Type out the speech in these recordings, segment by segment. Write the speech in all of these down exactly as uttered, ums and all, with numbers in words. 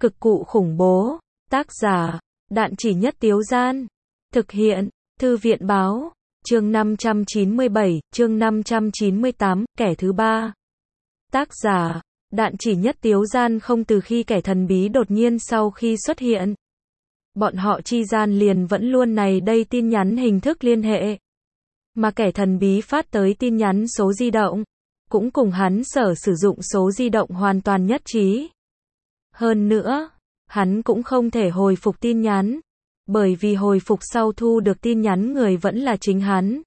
Cực cụ khủng bố. Tác giả, Đạn Chỉ Nhất Tiếu Gian. Thực hiện, Thư viện báo. Chương năm trăm chín mươi bảy, chương năm trăm chín mươi tám, kẻ thứ ba. Tác giả, Đạn Chỉ Nhất Tiếu Gian. Không từ khi kẻ thần bí đột nhiên sau khi xuất hiện, bọn họ chi gian liền vẫn luôn này đây tin nhắn hình thức liên hệ. Mà kẻ thần bí phát tới tin nhắn số di động, cũng cùng hắn sở sử dụng số di động hoàn toàn nhất trí. Hơn nữa, hắn cũng không thể hồi phục tin nhắn, bởi vì hồi phục sau thu được tin nhắn người vẫn là chính hắn.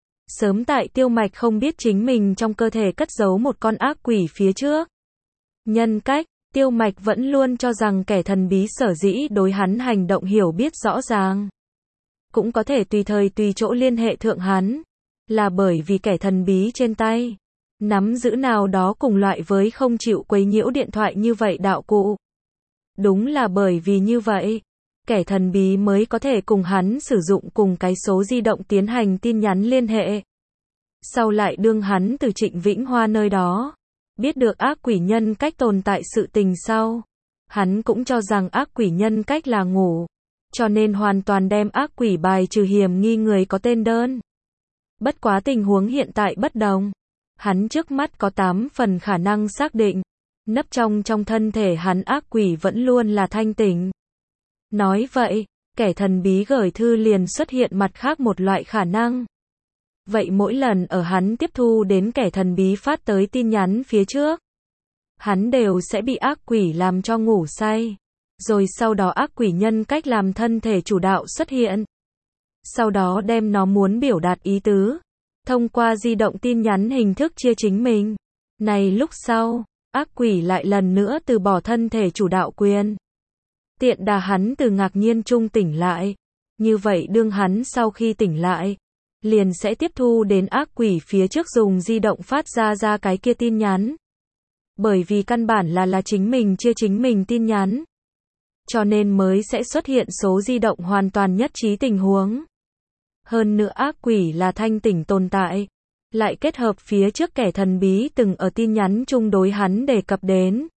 Sớm tại Tiêu Mạch không biết chính mình trong cơ thể cất giấu một con ác quỷ phía trước nhân cách, Tiêu Mạch vẫn luôn cho rằng kẻ thần bí sở dĩ đối hắn hành động hiểu biết rõ ràng, cũng có thể tùy thời tùy chỗ liên hệ thượng hắn, là bởi vì kẻ thần bí trên tay nắm giữ nào đó cùng loại với không chịu quấy nhiễu điện thoại như vậy đạo cụ. Đúng là bởi vì như vậy, kẻ thần bí mới có thể cùng hắn sử dụng cùng cái số di động tiến hành tin nhắn liên hệ. Sau lại đương hắn từ Trịnh Vĩnh Hoa nơi đó biết được ác quỷ nhân cách tồn tại sự tình sau, hắn cũng cho rằng ác quỷ nhân cách là ngủ, cho nên hoàn toàn đem ác quỷ bài trừ hiểm nghi người có tên đơn. Bất quá tình huống hiện tại bất đồng, hắn trước mắt có tám phần khả năng xác định, nấp trong trong thân thể hắn ác quỷ vẫn luôn là thanh tỉnh. Nói vậy, kẻ thần bí gửi thư liền xuất hiện mặt khác một loại khả năng. Vậy mỗi lần ở hắn tiếp thu đến kẻ thần bí phát tới tin nhắn phía trước, hắn đều sẽ bị ác quỷ làm cho ngủ say. Rồi sau đó ác quỷ nhân cách làm thân thể chủ đạo xuất hiện. Sau đó đem nó muốn biểu đạt ý tứ, thông qua di động tin nhắn hình thức chia chính mình. Này lúc sau, ác quỷ lại lần nữa từ bỏ thân thể chủ đạo quyền. Tiện đà hắn từ ngạc nhiên trung tỉnh lại. Như vậy đương hắn sau khi tỉnh lại, liền sẽ tiếp thu đến ác quỷ phía trước dùng di động phát ra ra cái kia tin nhắn. Bởi vì căn bản là là chính mình chia chính mình tin nhắn, cho nên mới sẽ xuất hiện số di động hoàn toàn nhất trí tình huống. Hơn nữa ác quỷ là thanh tỉnh tồn tại, lại kết hợp phía trước kẻ thần bí từng ở tin nhắn chung đối hắn đề cập đến.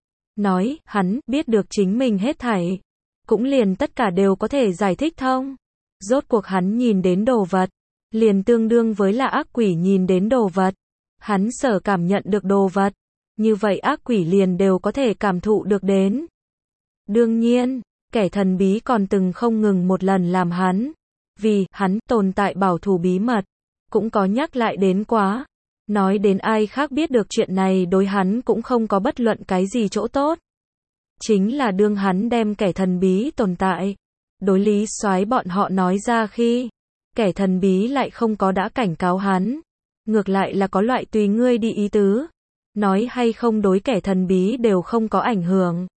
Nói, hắn biết được chính mình hết thảy, cũng liền tất cả đều có thể giải thích thông. Rốt cuộc hắn nhìn đến đồ vật, liền tương đương với là ác quỷ nhìn đến đồ vật. Hắn sở cảm nhận được đồ vật, như vậy ác quỷ liền đều có thể cảm thụ được đến. Đương nhiên, kẻ thần bí còn từng không ngừng một lần làm hắn, vì hắn tồn tại bảo thủ bí mật, cũng có nhắc lại đến quá. Nói đến ai khác biết được chuyện này đối hắn cũng không có bất luận cái gì chỗ tốt. Chính là đương hắn đem kẻ thần bí tồn tại đối Lý Soái bọn họ nói ra khi, kẻ thần bí lại không có đã cảnh cáo hắn, ngược lại là có loại tùy ngươi đi ý tứ, nói hay không đối kẻ thần bí đều không có ảnh hưởng.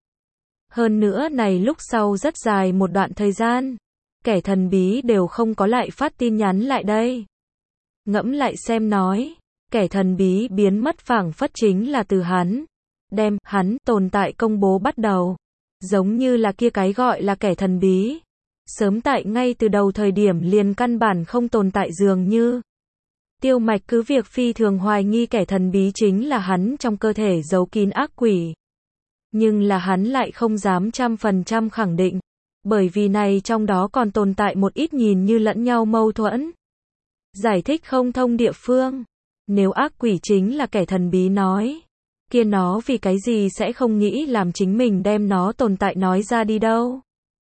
Hơn nữa này lúc sau rất dài một đoạn thời gian, kẻ thần bí đều không có lại phát tin nhắn lại đây. Ngẫm lại xem nói, kẻ thần bí biến mất phảng phất chính là từ hắn đem hắn tồn tại công bố bắt đầu. Giống như là kia cái gọi là kẻ thần bí, sớm tại ngay từ đầu thời điểm liền căn bản không tồn tại dường như. Tiêu Mạch cứ việc phi thường hoài nghi kẻ thần bí chính là hắn trong cơ thể giấu kín ác quỷ. Nhưng là hắn lại không dám trăm phần trăm khẳng định, bởi vì này trong đó còn tồn tại một ít nhìn như lẫn nhau mâu thuẫn, giải thích không thông địa phương. Nếu ác quỷ chính là kẻ thần bí nói, kia nó vì cái gì sẽ không nghĩ làm chính mình đem nó tồn tại nói ra đi đâu.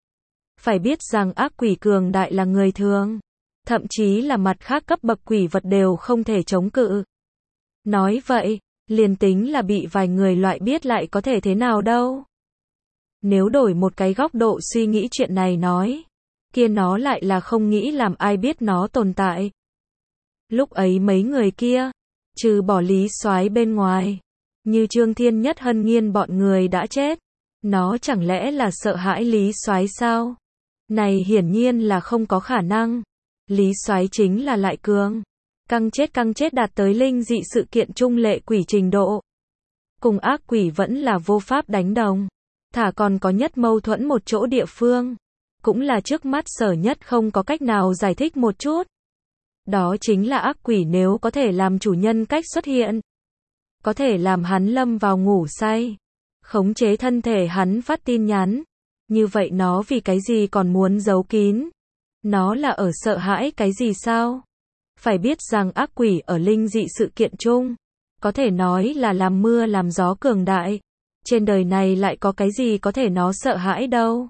Phải biết rằng ác quỷ cường đại là người thường, thậm chí là mặt khác cấp bậc quỷ vật đều không thể chống cự. Nói vậy, liền tính là bị vài người loại biết lại có thể thế nào đâu. Nếu đổi một cái góc độ suy nghĩ chuyện này nói, kia nó lại là không nghĩ làm ai biết nó tồn tại. Lúc ấy mấy người kia, trừ bỏ Lý Soái bên ngoài, như Trương Thiên Nhất Hân Nghiên bọn người đã chết, nó chẳng lẽ là sợ hãi Lý Soái sao? Này hiển nhiên là không có khả năng. Lý Soái chính là lại cường, căng chết căng chết đạt tới linh dị sự kiện trung lệ quỷ trình độ. Cùng ác quỷ vẫn là vô pháp đánh đồng. Thả còn có nhất mâu thuẫn một chỗ địa phương, cũng là trước mắt sở nhất không có cách nào giải thích một chút. Đó chính là ác quỷ nếu có thể làm chủ nhân cách xuất hiện, có thể làm hắn lâm vào ngủ say, khống chế thân thể hắn phát tin nhắn. Như vậy nó vì cái gì còn muốn giấu kín? Nó là ở sợ hãi cái gì sao? Phải biết rằng ác quỷ ở linh dị sự kiện chung, có thể nói là làm mưa làm gió cường đại. Trên đời này lại có cái gì có thể nó sợ hãi đâu.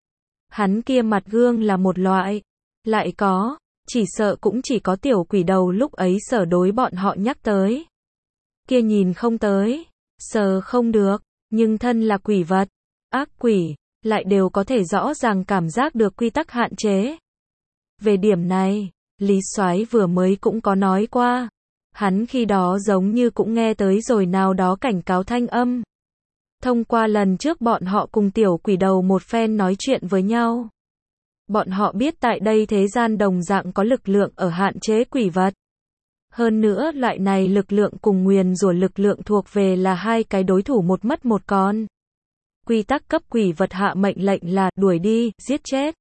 Hắn kia mặt gương là một loại. Lại có, chỉ sợ cũng chỉ có tiểu quỷ đầu lúc ấy sở đối bọn họ nhắc tới. Kia nhìn không tới, sờ không được, nhưng thân là quỷ vật, ác quỷ, lại đều có thể rõ ràng cảm giác được quy tắc hạn chế. Về điểm này, Lý Soái vừa mới cũng có nói qua. Hắn khi đó giống như cũng nghe tới rồi nào đó cảnh cáo thanh âm. Thông qua lần trước bọn họ cùng tiểu quỷ đầu một phen nói chuyện với nhau. Bọn họ biết tại đây thế gian đồng dạng có lực lượng ở hạn chế quỷ vật. Hơn nữa loại này lực lượng cùng nguyền rủa lực lượng thuộc về là hai cái đối thủ một mất một còn. Quy tắc cấp quỷ vật hạ mệnh lệnh là đuổi đi, giết chết.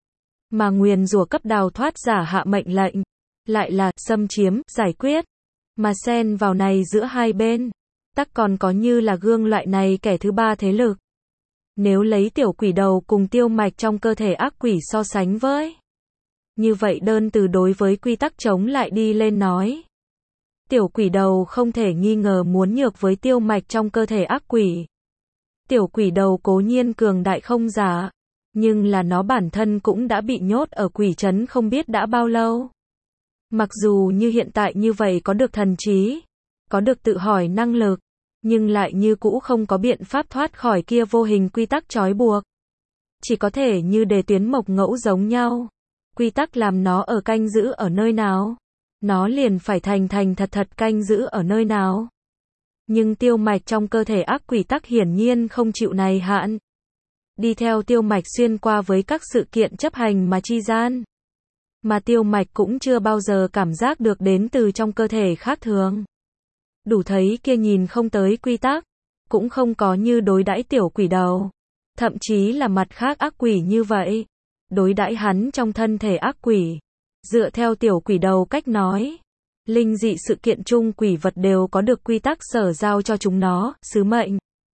Mà nguyền rủa cấp đào thoát giả hạ mệnh lệnh lại là xâm chiếm, giải quyết. Mà xen vào này giữa hai bên, tắc còn có như là gương loại này kẻ thứ ba thế lực. Nếu lấy tiểu quỷ đầu cùng tiêu mạch trong cơ thể ác quỷ so sánh với, như vậy đơn từ đối với quy tắc chống lại đi lên nói. Tiểu quỷ đầu không thể nghi ngờ muốn nhược với tiêu mạch trong cơ thể ác quỷ. Tiểu quỷ đầu cố nhiên cường đại không giả, nhưng là nó bản thân cũng đã bị nhốt ở quỷ trấn không biết đã bao lâu. Mặc dù như hiện tại như vậy có được thần trí, có được tự hỏi năng lực, nhưng lại như cũ không có biện pháp thoát khỏi kia vô hình quy tắc trói buộc. Chỉ có thể như đề tuyến mộc ngẫu giống nhau. Quy tắc làm nó ở canh giữ ở nơi nào, nó liền phải thành thành thật thật canh giữ ở nơi nào. Nhưng tiêu mạch trong cơ thể ác quỷ tắc hiển nhiên không chịu này hạn. Đi theo tiêu mạch xuyên qua với các sự kiện chấp hành mà chi gian. Mà tiêu mạch cũng chưa bao giờ cảm giác được đến từ trong cơ thể khác thường. Đủ thấy kia nhìn không tới quy tắc, cũng không có như đối đãi tiểu quỷ đầu. Thậm chí là mặt khác ác quỷ như vậy. Đối đãi hắn trong thân thể ác quỷ. Dựa theo tiểu quỷ đầu cách nói, linh dị sự kiện chung quỷ vật đều có được quy tắc sở giao cho chúng nó, sứ mệnh.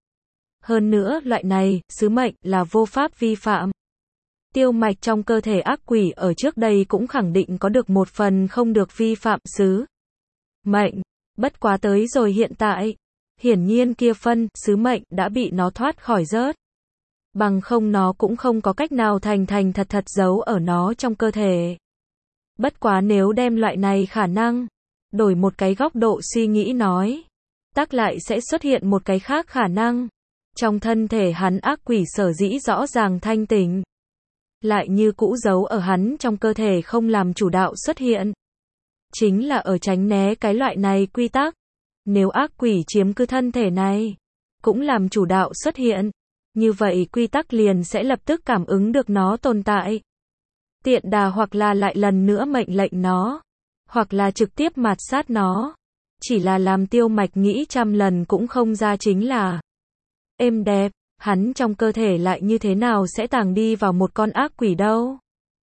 Hơn nữa, loại này, sứ mệnh, là vô pháp vi phạm. Tiêu mạch trong cơ thể ác quỷ ở trước đây cũng khẳng định có được một phần không được vi phạm sứ mệnh. Bất quá tới rồi hiện tại, hiển nhiên kia phân, sứ mệnh, đã bị nó thoát khỏi rớt. Bằng không nó cũng không có cách nào thành thành thật thật giấu ở nó trong cơ thể. Bất quá nếu đem loại này khả năng, đổi một cái góc độ suy nghĩ nói, tác lại sẽ xuất hiện một cái khác khả năng. Trong thân thể hắn ác quỷ sở dĩ rõ ràng thanh tỉnh, lại như cũ giấu ở hắn trong cơ thể không làm chủ đạo xuất hiện. Chính là ở tránh né cái loại này quy tắc. Nếu ác quỷ chiếm cứ thân thể này, cũng làm chủ đạo xuất hiện, như vậy quy tắc liền sẽ lập tức cảm ứng được nó tồn tại. Tiện đà hoặc là lại lần nữa mệnh lệnh nó, hoặc là trực tiếp mạt sát nó. Chỉ là làm tiêu mạch nghĩ trăm lần cũng không ra chính là êm đẹp, hắn trong cơ thể lại như thế nào sẽ tàng đi vào một con ác quỷ đâu.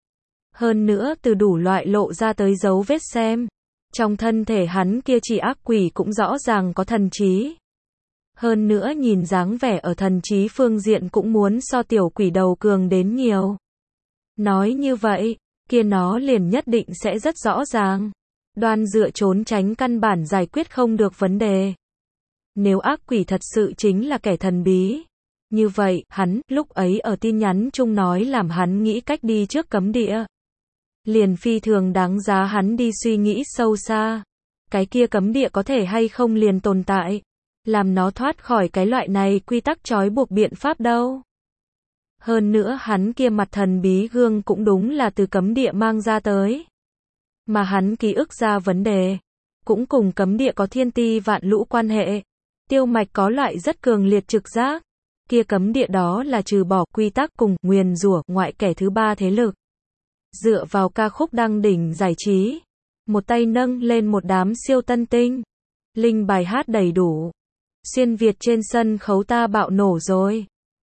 Hơn nữa từ đủ loại lộ ra tới dấu vết xem, trong thân thể hắn kia chỉ ác quỷ cũng rõ ràng có thần trí. Hơn nữa nhìn dáng vẻ ở thần trí phương diện cũng muốn so tiểu quỷ đầu cường đến nhiều. Nói như vậy, kia nó liền nhất định sẽ rất rõ ràng. Đoan dựa trốn tránh căn bản giải quyết không được vấn đề. Nếu ác quỷ thật sự chính là kẻ thần bí, như vậy, hắn, lúc ấy ở tin nhắn chung nói làm hắn nghĩ cách đi trước cấm địa. Liền phi thường đáng giá hắn đi suy nghĩ sâu xa. Cái kia cấm địa có thể hay không liền tồn tại, làm nó thoát khỏi cái loại này quy tắc trói buộc biện pháp đâu. Hơn nữa hắn kia mặt thần bí gương cũng đúng là từ cấm địa mang ra tới. Mà hắn ký ức ra vấn đề, cũng cùng cấm địa có thiên ti vạn lũ quan hệ. Tiêu mạch có loại rất cường liệt trực giác. Kia cấm địa đó là trừ bỏ quy tắc cùng nguyền rủa ngoại kẻ thứ ba thế lực. Dựa vào ca khúc đăng đỉnh giải trí, một tay nâng lên một đám siêu tân tinh. Linh bài hát đầy đủ. Xuyên Việt trên sân khấu ta bạo nổ rồi.